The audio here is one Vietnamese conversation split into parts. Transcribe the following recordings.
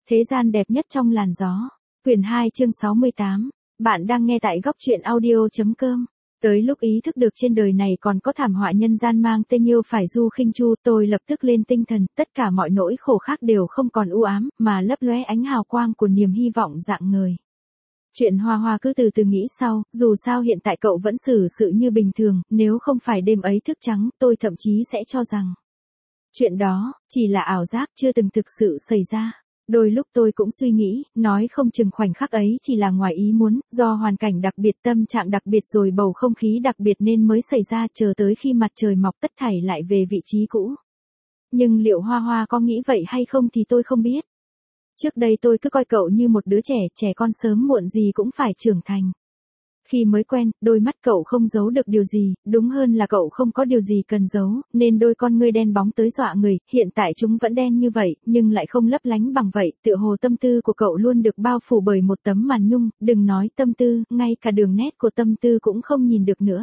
Thế gian đẹp nhất trong làn gió. Quyển 2 chương 68. Bạn đang nghe tại góc truyện audio.com. Tới lúc ý thức được trên đời này còn có thảm họa nhân gian mang tên yêu phải du khinh chu, tôi lập tức lên tinh thần, tất cả mọi nỗi khổ khác đều không còn u ám, mà lấp lóe ánh hào quang của niềm hy vọng rạng ngời. Chuyện Hoa Hoa cứ từ từ nghĩ sau, dù sao hiện tại cậu vẫn xử sự như bình thường, nếu không phải đêm ấy thức trắng, tôi thậm chí sẽ cho rằng chuyện đó chỉ là ảo giác, chưa từng thực sự xảy ra. Đôi lúc tôi cũng suy nghĩ, nói không chừng khoảnh khắc ấy chỉ là ngoài ý muốn, do hoàn cảnh đặc biệt, tâm trạng đặc biệt rồi bầu không khí đặc biệt nên mới xảy ra, chờ tới khi mặt trời mọc tất thảy lại về vị trí cũ. Nhưng liệu Hoa Hoa có nghĩ vậy hay không thì tôi không biết. Trước đây tôi cứ coi cậu như một đứa trẻ con sớm muộn gì cũng phải trưởng thành. Khi mới quen, đôi mắt cậu không giấu được điều gì, đúng hơn là cậu không có điều gì cần giấu, nên đôi con ngươi đen bóng tới dọa người, hiện tại chúng vẫn đen như vậy, nhưng lại không lấp lánh bằng vậy, tựa hồ tâm tư của cậu luôn được bao phủ bởi một tấm màn nhung, đừng nói tâm tư, ngay cả đường nét của tâm tư cũng không nhìn được nữa.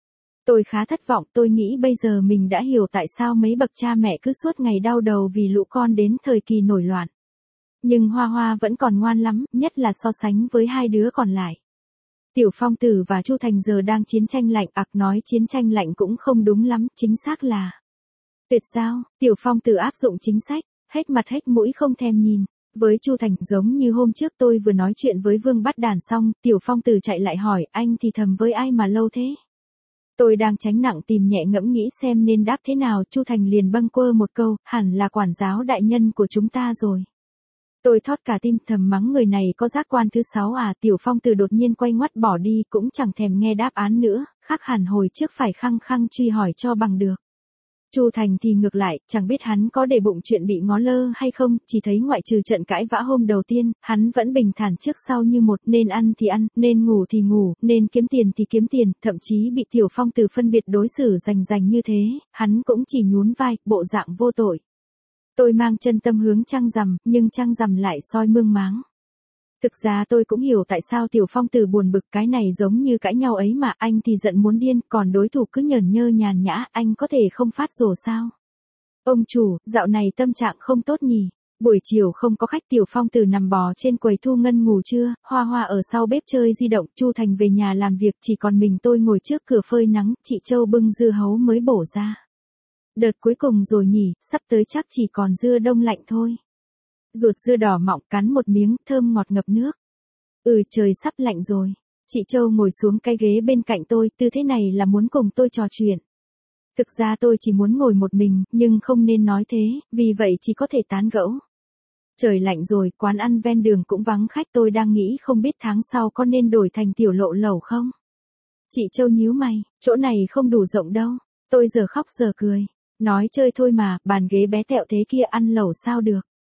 Tôi khá thất vọng, tôi nghĩ bây giờ mình đã hiểu tại sao mấy bậc cha mẹ cứ suốt ngày đau đầu vì lũ con đến thời kỳ nổi loạn. Nhưng Hoa Hoa vẫn còn ngoan lắm, nhất là so sánh với hai đứa còn lại. Tiểu Phong Tử và Chu Thành giờ đang chiến tranh lạnh, nói chiến tranh lạnh cũng không đúng lắm, chính xác là tuyệt giao. Tiểu Phong Tử áp dụng chính sách, hết mặt hết mũi không thèm nhìn. Với Chu Thành, giống như hôm trước tôi vừa nói chuyện với Vương Bắt Đàn xong, Tiểu Phong Tử chạy lại hỏi, anh thì thầm với ai mà lâu thế? Tôi đang tránh nặng tìm nhẹ ngẫm nghĩ xem nên đáp thế nào, Chu Thành liền bâng quơ một câu, hẳn là quản giáo đại nhân của chúng ta rồi. Tôi thót cả tim, thầm mắng người này có giác quan thứ 6 à. Tiểu Phong Tử đột nhiên quay ngoắt bỏ đi, cũng chẳng thèm nghe đáp án nữa, khác hẳn hồi trước phải khăng khăng truy hỏi cho bằng được. Chu Thành thì ngược lại, chẳng biết hắn có để bụng chuyện bị ngó lơ hay không, chỉ thấy ngoại trừ trận cãi vã hôm đầu tiên, hắn vẫn bình thản trước sau như một, nên ăn thì ăn, nên ngủ thì ngủ, nên kiếm tiền thì kiếm tiền, thậm chí bị Tiểu Phong Tử phân biệt đối xử rành như thế, hắn cũng chỉ nhún vai, bộ dạng vô tội. Tôi mang chân tâm hướng trăng rằm, nhưng trăng rằm lại soi mương máng. Thực ra tôi cũng hiểu tại sao Tiểu Phong Tử buồn bực, cái này giống như cãi nhau ấy mà, anh thì giận muốn điên, còn đối thủ cứ nhởn nhơ nhàn nhã, anh có thể không phát rồ sao? Ông chủ, dạo này tâm trạng không tốt nhỉ? Buổi chiều không có khách, Tiểu Phong Tử nằm bò trên quầy thu ngân ngủ trưa, Hoa Hoa ở sau bếp chơi di động, Chu Thành về nhà làm việc, chỉ còn mình tôi ngồi trước cửa phơi nắng, chị Châu bưng dưa hấu mới bổ ra. Đợt cuối cùng rồi nhỉ, sắp tới chắc chỉ còn dưa đông lạnh thôi. Ruột dưa đỏ mọng, cắn một miếng, thơm ngọt ngập nước. Trời sắp lạnh rồi. Chị Châu ngồi xuống cái ghế bên cạnh tôi, tư thế này là muốn cùng tôi trò chuyện. Thực ra tôi chỉ muốn ngồi một mình, nhưng không nên nói thế, vì vậy chỉ có thể tán gẫu. Trời lạnh rồi, quán ăn ven đường cũng vắng khách, tôi đang nghĩ không biết tháng sau có nên đổi thành tiểu lộ lẩu không? Chị Châu nhíu mày, chỗ này không đủ rộng đâu. Tôi giờ khóc giờ cười. Nói chơi thôi mà, bàn ghế bé tẹo thế kia ăn lẩu sao được.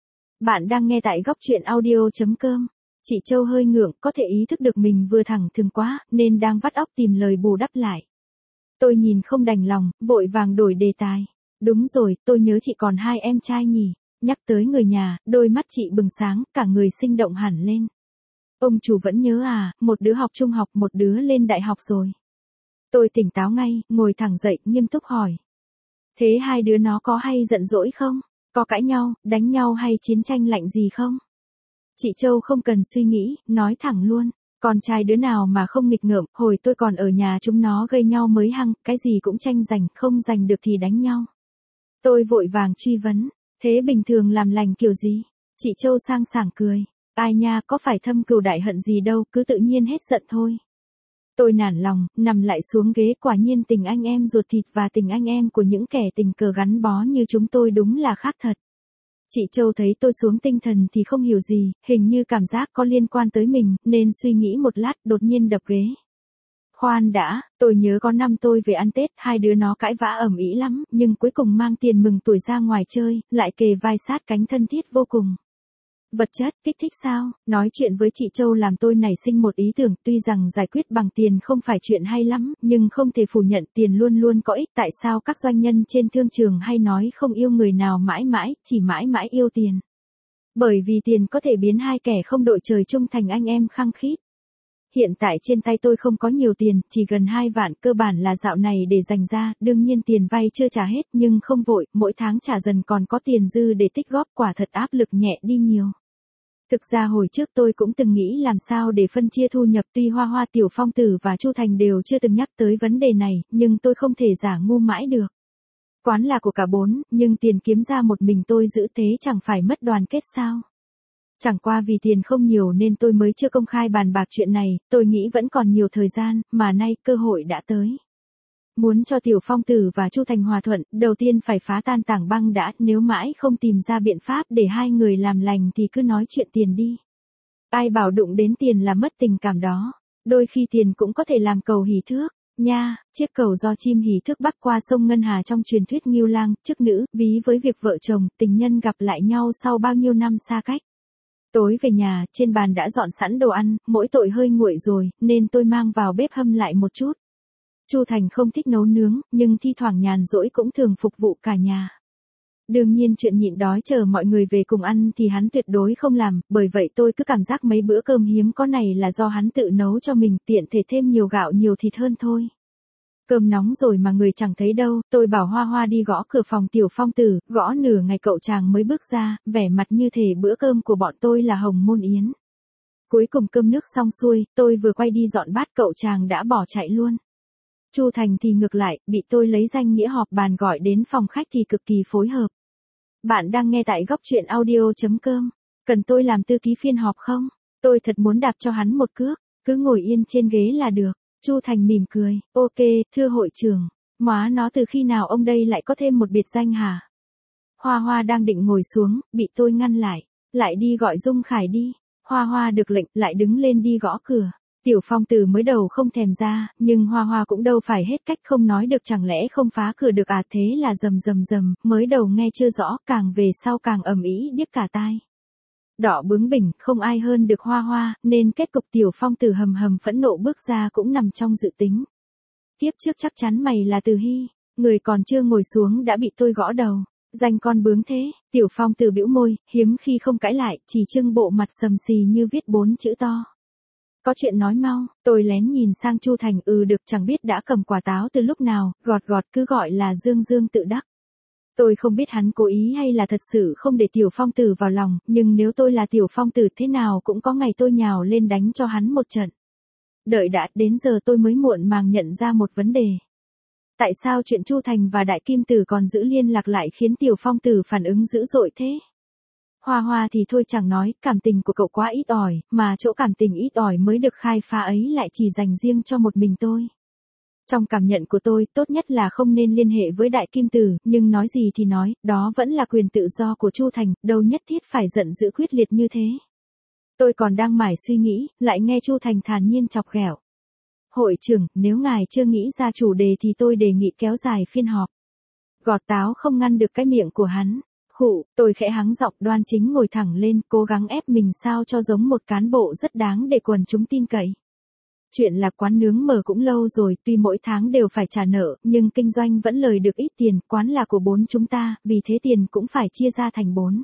Bạn đang nghe tại góc truyện audio.com. Chị Châu hơi ngượng, có thể ý thức được mình vừa thẳng thừng quá, nên đang vắt óc tìm lời bù đắp lại. Tôi nhìn không đành lòng, vội vàng đổi đề tài. Đúng rồi, tôi nhớ chị còn 2 em trai nhỉ. Nhắc tới người nhà, đôi mắt chị bừng sáng, cả người sinh động hẳn lên. Ông chủ vẫn nhớ à, một đứa học trung học, một đứa lên đại học rồi. Tôi tỉnh táo ngay, ngồi thẳng dậy, nghiêm túc hỏi. Thế hai đứa nó có hay giận dỗi không? Có cãi nhau, đánh nhau hay chiến tranh lạnh gì không? Chị Châu không cần suy nghĩ, nói thẳng luôn. Con trai đứa nào mà không nghịch ngợm, hồi tôi còn ở nhà chúng nó gây nhau mới hăng, cái gì cũng tranh giành, không giành được thì đánh nhau. Tôi vội vàng truy vấn, thế bình thường làm lành kiểu gì? Chị Châu sang sảng cười. Ai nha, có phải thâm cừu đại hận gì đâu, cứ tự nhiên hết giận thôi. Tôi nản lòng, nằm lại xuống ghế, quả nhiên tình anh em ruột thịt và tình anh em của những kẻ tình cờ gắn bó như chúng tôi đúng là khác thật. Chị Châu thấy tôi xuống tinh thần thì không hiểu gì, hình như cảm giác có liên quan tới mình, nên suy nghĩ một lát, đột nhiên đập ghế. Khoan đã, tôi nhớ có năm tôi về ăn Tết, hai đứa nó cãi vã ầm ĩ lắm, nhưng cuối cùng mang tiền mừng tuổi ra ngoài chơi, lại kề vai sát cánh thân thiết vô cùng. Vật chất, kích thích sao? Nói chuyện với chị Châu làm tôi nảy sinh một ý tưởng, tuy rằng giải quyết bằng tiền không phải chuyện hay lắm, nhưng không thể phủ nhận tiền luôn luôn có ích. Tại sao các doanh nhân trên thương trường hay nói không yêu người nào mãi mãi, chỉ mãi mãi yêu tiền? Bởi vì tiền có thể biến hai kẻ không đội trời chung thành anh em khăng khít. Hiện tại trên tay tôi không có nhiều tiền, chỉ gần 2 vạn, cơ bản là dạo này để dành ra, đương nhiên tiền vay chưa trả hết, nhưng không vội, mỗi tháng trả dần còn có tiền dư để tích góp, quả thật áp lực nhẹ đi nhiều. Thực ra hồi trước tôi cũng từng nghĩ làm sao để phân chia thu nhập, tuy Hoa Hoa, Tiểu Phong Tử và Chu Thành đều chưa từng nhắc tới vấn đề này, nhưng tôi không thể giả ngu mãi được. Quán là của cả bốn, nhưng tiền kiếm ra một mình tôi giữ thế chẳng phải mất đoàn kết sao? Chẳng qua vì tiền không nhiều nên tôi mới chưa công khai bàn bạc chuyện này, tôi nghĩ vẫn còn nhiều thời gian, mà nay cơ hội đã tới. Muốn cho Tiểu Phong Tử và Chu Thành hòa thuận, đầu tiên phải phá tan tảng băng đã, nếu mãi không tìm ra biện pháp để hai người làm lành thì cứ nói chuyện tiền đi. Ai bảo đụng đến tiền là mất tình cảm đó, đôi khi tiền cũng có thể làm cầu hỷ thước. Nha, chiếc cầu do chim hỷ thước bắc qua sông Ngân Hà trong truyền thuyết Ngưu Lang, chức nữ, ví với việc vợ chồng, tình nhân gặp lại nhau sau bao nhiêu năm xa cách. Tối về nhà, trên bàn đã dọn sẵn đồ ăn, mỗi tội hơi nguội rồi, nên tôi mang vào bếp hâm lại một chút. Chu Thành không thích nấu nướng, nhưng thi thoảng nhàn rỗi cũng thường phục vụ cả nhà. Đương nhiên chuyện nhịn đói chờ mọi người về cùng ăn thì hắn tuyệt đối không làm, bởi vậy tôi cứ cảm giác mấy bữa cơm hiếm có này là do hắn tự nấu cho mình, tiện thể thêm nhiều gạo nhiều thịt hơn thôi. Cơm nóng rồi mà người chẳng thấy đâu, tôi bảo Hoa Hoa đi gõ cửa phòng Tiểu Phong Tử, gõ nửa ngày cậu chàng mới bước ra, vẻ mặt như thể bữa cơm của bọn tôi là hồng môn yến. Cuối cùng cơm nước xong xuôi, tôi vừa quay đi dọn bát cậu chàng đã bỏ chạy luôn. Chu Thành thì ngược lại, bị tôi lấy danh nghĩa họp bàn gọi đến phòng khách thì cực kỳ phối hợp. Bạn đang nghe tại góc truyện audio.com. Cần tôi làm thư ký phiên họp không? Tôi thật muốn đạp cho hắn một cước, cứ ngồi yên trên ghế là được. Chu Thành mỉm cười, ok, thưa hội trưởng. Móa nó, từ khi nào ông đây lại có thêm một biệt danh hả? Hoa Hoa đang định ngồi xuống, bị tôi ngăn lại. Lại đi gọi Dung Khải đi. Hoa Hoa được lệnh, lại đứng lên đi gõ cửa. Tiểu Phong Tử mới đầu không thèm ra, nhưng Hoa Hoa cũng đâu phải hết cách, không nói được chẳng lẽ không phá cửa được à, thế là rầm rầm rầm, mới đầu nghe chưa rõ, càng về sau càng ầm ĩ điếc cả tai. Đỏ bướng bỉnh, không ai hơn được Hoa Hoa, nên kết cục Tiểu Phong Tử hầm hầm phẫn nộ bước ra cũng nằm trong dự tính. Tiếp trước chắc chắn mày là Từ Hy, người còn chưa ngồi xuống đã bị tôi gõ đầu. Danh con bướng thế, Tiểu Phong Tử bĩu môi, hiếm khi không cãi lại, chỉ trưng bộ mặt sầm xì như viết 4 chữ to. Có chuyện nói mau, tôi lén nhìn sang Chu Thành, được, chẳng biết đã cầm quả táo từ lúc nào, gọt gọt, cứ gọi là Dương Dương tự đắc. Tôi không biết hắn cố ý hay là thật sự không để Tiểu Phong Tử vào lòng, nhưng nếu tôi là Tiểu Phong Tử thế nào cũng có ngày tôi nhào lên đánh cho hắn một trận. Đợi đã, đến giờ tôi mới muộn màng nhận ra một vấn đề. Tại sao chuyện Chu Thành và Đại Kim Tử còn giữ liên lạc lại khiến Tiểu Phong Tử phản ứng dữ dội thế? Hoa Hoa thì thôi chẳng nói, cảm tình của cậu quá ít ỏi, mà chỗ cảm tình ít ỏi mới được khai phá ấy lại chỉ dành riêng cho một mình tôi. Trong cảm nhận của tôi, tốt nhất là không nên liên hệ với Đại Kim Tử, nhưng nói gì thì nói, đó vẫn là quyền tự do của Chu Thành, đâu nhất thiết phải giận dữ quyết liệt như thế. Tôi còn đang mải suy nghĩ, lại nghe Chu Thành thản nhiên chọc ghẹo. Hội trưởng, nếu ngài chưa nghĩ ra chủ đề thì tôi đề nghị kéo dài phiên họp. Gọt táo không ngăn được cái miệng của hắn. Khụ, tôi khẽ hắng giọng, đoan chính ngồi thẳng lên, cố gắng ép mình sao cho giống một cán bộ rất đáng để quần chúng tin cậy. Chuyện là quán nướng mở cũng lâu rồi, tuy mỗi tháng đều phải trả nợ, nhưng kinh doanh vẫn lời được ít tiền, quán là của bốn chúng ta, vì thế tiền cũng phải chia ra thành 4.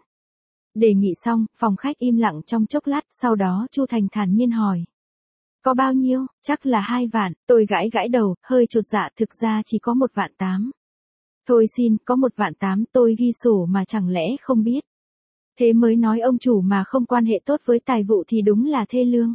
Đề nghị xong, phòng khách im lặng trong chốc lát, sau đó Chu Thành thản nhiên hỏi. Có bao nhiêu? Chắc là 2 vạn, tôi gãi gãi đầu, hơi chột dạ, thực ra chỉ có 1,8 vạn. Thôi xin, có 1,8 vạn, tôi ghi sổ mà chẳng lẽ không biết. Thế mới nói ông chủ mà không quan hệ tốt với tài vụ thì đúng là thê lương.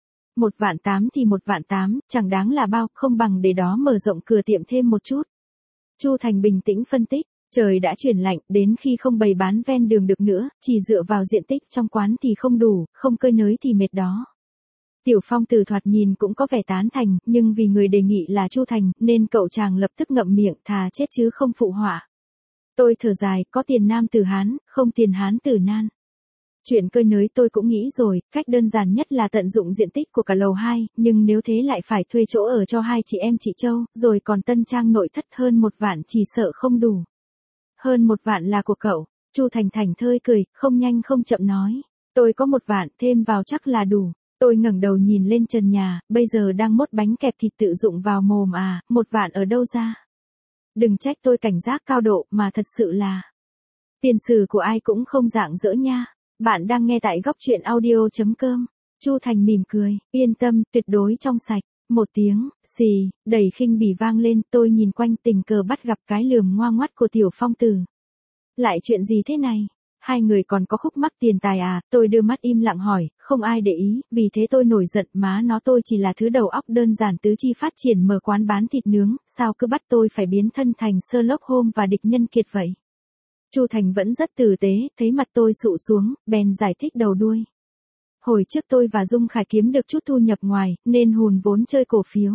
1,8 vạn thì 1,8 vạn, chẳng đáng là bao, không bằng để đó mở rộng cửa tiệm thêm một chút. Chu Thành bình tĩnh phân tích, trời đã chuyển lạnh, đến khi không bày bán ven đường được nữa, chỉ dựa vào diện tích trong quán thì không đủ, không cơi nới thì mệt đó. Tiểu Phong Tử thoạt nhìn cũng có vẻ tán thành, nhưng vì người đề nghị là Chu Thành, nên cậu chàng lập tức ngậm miệng, thà chết chứ không phụ họa. Tôi thở dài, có tiền nam tử Hán, không tiền Hán tử nan. Chuyện cơi nới tôi cũng nghĩ rồi, cách đơn giản nhất là tận dụng diện tích của cả lầu 2, nhưng nếu thế lại phải thuê chỗ ở cho 2 chị em chị Châu, rồi còn tân trang nội thất, hơn 1 vạn chỉ sợ không đủ. Hơn 1 vạn là của cậu, Chu Thành thảnh thơi cười, không nhanh không chậm nói. Tôi có 1 vạn, thêm vào chắc là đủ. Tôi ngẩng đầu nhìn lên trần nhà, bây giờ đang mốt bánh kẹp thịt tự dụng vào mồm à, 1 vạn ở đâu ra? Đừng trách tôi cảnh giác cao độ, mà thật sự là tiền sử của ai cũng không rạng rỡ nha. Bạn đang nghe tại góc truyện audio.com. Chu Thành mỉm cười, yên tâm, tuyệt đối trong sạch. Một tiếng, xì, đầy khinh bỉ vang lên, tôi nhìn quanh tình cờ bắt gặp cái lườm ngoa ngoắt của Tiểu Phong Tử. Lại chuyện gì thế này? hai người còn có khúc mắc tiền tài à, tôi đưa mắt im lặng hỏi, không ai để ý, vì thế tôi nổi giận, má nó tôi chỉ là thứ đầu óc đơn giản tứ chi phát triển mở quán bán thịt nướng, sao cứ bắt tôi phải biến thân thành Sherlock Holmes và địch nhân kiệt vậy. Chu Thành vẫn rất tử tế, thấy mặt tôi sụ xuống, bèn giải thích đầu đuôi. Hồi trước tôi và Dung Khải kiếm được chút thu nhập ngoài, nên hùn vốn chơi cổ phiếu.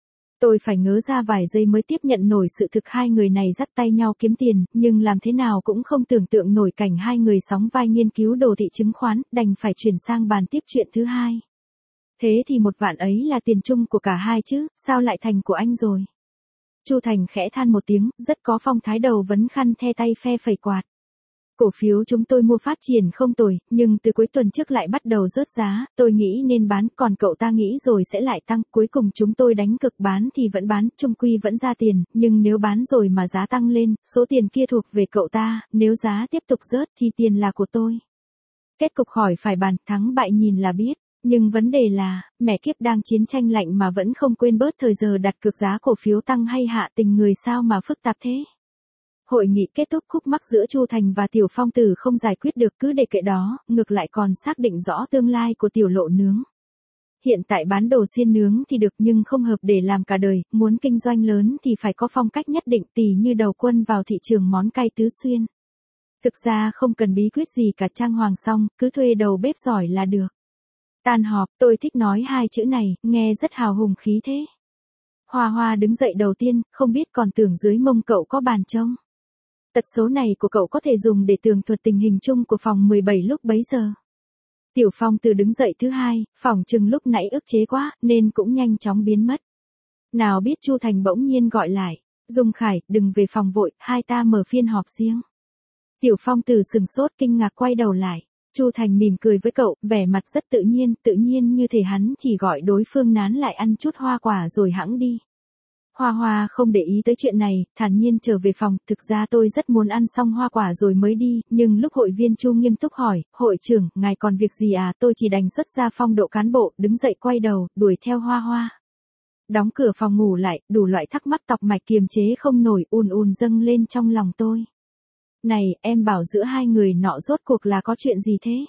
Tôi phải ngớ ra vài giây mới tiếp nhận nổi sự thực hai người này dắt tay nhau kiếm tiền, nhưng làm thế nào cũng không tưởng tượng nổi cảnh hai người sóng vai nghiên cứu đồ thị chứng khoán, đành phải chuyển sang bàn tiếp chuyện thứ hai. Thế thì 1 vạn ấy là tiền chung của cả hai chứ, sao lại thành của anh rồi? Chu Thành khẽ than một tiếng, rất có phong thái đầu vấn khăn the tay phe phẩy quạt. Cổ phiếu chúng tôi mua phát triển không tồi, nhưng từ cuối tuần trước lại bắt đầu rớt giá, tôi nghĩ nên bán, còn cậu ta nghĩ rồi sẽ lại tăng, cuối cùng chúng tôi đánh cực bán thì vẫn bán, chung quy vẫn ra tiền, nhưng nếu bán rồi mà giá tăng lên, số tiền kia thuộc về cậu ta, nếu giá tiếp tục rớt thì tiền là của tôi. Kết cục khỏi phải bàn, thắng bại nhìn là biết. Nhưng vấn đề là, mẹ kiếp đang chiến tranh lạnh mà vẫn không quên bớt thời giờ đặt cược giá cổ phiếu tăng hay hạ, tình người sao mà phức tạp thế. Hội nghị kết thúc, khúc mắc giữa Chu Thành và Tiểu Phong Tử không giải quyết được, cứ để kệ đó, ngược lại còn xác định rõ tương lai của Tiểu Lộ Nướng. Hiện tại bán đồ xiên nướng thì được nhưng không hợp để làm cả đời, muốn kinh doanh lớn thì phải có phong cách nhất định, tỉ như đầu quân vào thị trường món cay Tứ Xuyên. Thực ra không cần bí quyết gì cả, trang hoàng xong, cứ thuê đầu bếp giỏi là được. Tan họp, tôi thích nói hai chữ này, nghe rất hào hùng khí thế. Hoa Hoa đứng dậy đầu tiên, không biết còn tưởng dưới mông cậu có bàn trông. Tật số này của cậu có thể dùng để tường thuật tình hình chung của phòng 17 lúc bấy giờ. Tiểu Phong Tử đứng dậy thứ hai, phỏng chừng lúc nãy ức chế quá, nên cũng nhanh chóng biến mất. Nào biết Chu Thành bỗng nhiên gọi lại, Dung Khải, đừng về phòng vội, hai ta mở phiên họp riêng. Tiểu Phong Tử sừng sốt kinh ngạc quay đầu lại. Chu Thành mỉm cười với cậu, vẻ mặt rất tự nhiên như thể hắn chỉ gọi đối phương nán lại ăn chút hoa quả rồi hẵng đi. Hoa Hoa không để ý tới chuyện này, thản nhiên trở về phòng, thực ra tôi rất muốn ăn xong hoa quả rồi mới đi, nhưng lúc hội viên Chu nghiêm túc hỏi, hội trưởng, ngài còn việc gì à, tôi chỉ đành xuất ra phong độ cán bộ, đứng dậy quay đầu, đuổi theo Hoa Hoa. Đóng cửa phòng ngủ lại, đủ loại thắc mắc tọc mạch kiềm chế không nổi, ùn dâng lên trong lòng tôi. Này, em bảo giữa hai người nọ rốt cuộc là có chuyện gì thế?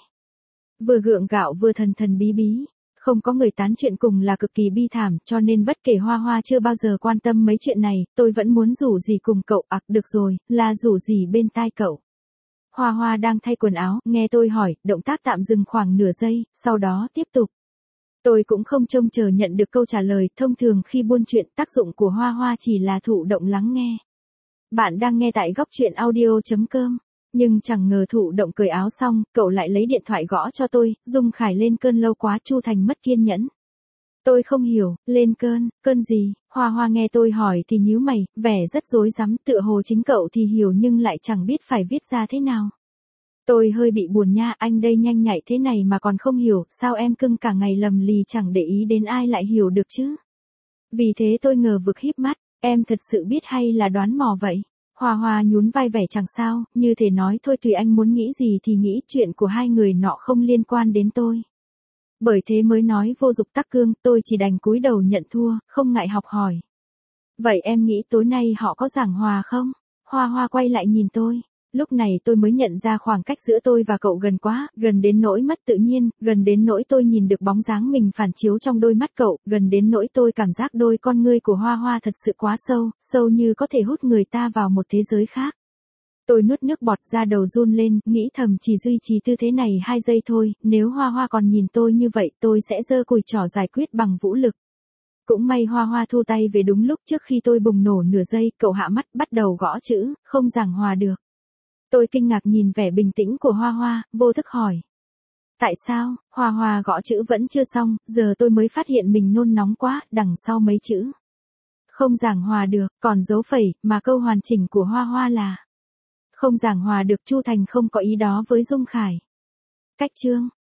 Vừa gượng gạo vừa thần bí. Không có người tán chuyện cùng là cực kỳ bi thảm, cho nên bất kể Hoa Hoa chưa bao giờ quan tâm mấy chuyện này, tôi vẫn muốn rủ gì cùng cậu, được rồi, là rủ gì bên tai cậu. Hoa Hoa đang thay quần áo, nghe tôi hỏi, động tác tạm dừng khoảng nửa giây, sau đó tiếp tục. Tôi cũng không trông chờ nhận được câu trả lời, thông thường khi buôn chuyện, tác dụng của Hoa Hoa chỉ là thụ động lắng nghe. Bạn đang nghe tại góc truyện audio.com. Nhưng chẳng ngờ thụ động cởi áo xong, cậu lại lấy điện thoại gõ cho tôi, Dung Khải lên cơn lâu quá, Chu Thành mất kiên nhẫn. Tôi không hiểu, lên cơn gì? Hoa Hoa nghe tôi hỏi thì nhíu mày, vẻ rất rối rắm, tựa hồ chính cậu thì hiểu nhưng lại chẳng biết phải viết ra thế nào. Tôi hơi bị buồn nha, anh đây nhanh nhạy thế này mà còn không hiểu, sao em cưng cả ngày lầm lì chẳng để ý đến ai lại hiểu được chứ? Vì thế tôi ngờ vực híp mắt, em thật sự biết hay là đoán mò vậy? Hoa Hoa nhún vai vẻ chẳng sao, như thể nói thôi tùy anh muốn nghĩ gì thì nghĩ, chuyện của hai người nọ không liên quan đến tôi. Bởi thế mới nói vô dụng tắc cương, tôi chỉ đành cúi đầu nhận thua, không ngại học hỏi. Vậy em nghĩ tối nay họ có giảng hòa không? Hoa Hoa quay lại nhìn tôi. Lúc này tôi mới nhận ra khoảng cách giữa tôi và cậu gần quá, gần đến nỗi mất tự nhiên, gần đến nỗi tôi nhìn được bóng dáng mình phản chiếu trong đôi mắt cậu, gần đến nỗi tôi cảm giác đôi con ngươi của Hoa Hoa thật sự quá sâu, sâu như có thể hút người ta vào một thế giới khác. Tôi nuốt nước bọt ra đầu run lên, nghĩ thầm chỉ duy trì tư thế này 2 giây thôi, nếu Hoa Hoa còn nhìn tôi như vậy tôi sẽ giơ cùi trỏ giải quyết bằng vũ lực. Cũng may Hoa Hoa thu tay về đúng lúc trước khi tôi bùng nổ nửa giây, cậu hạ mắt bắt đầu gõ chữ, không giảng hòa được. Tôi kinh ngạc nhìn vẻ bình tĩnh của Hoa Hoa, vô thức hỏi. Tại sao? Hoa Hoa gõ chữ vẫn chưa xong, giờ tôi mới phát hiện mình nôn nóng quá, đằng sau mấy chữ. Không giảng hòa được, còn dấu phẩy, mà câu hoàn chỉnh của Hoa Hoa là. Không giảng hòa được, Chu Thành không có ý đó với Dung Khải. Cách chương.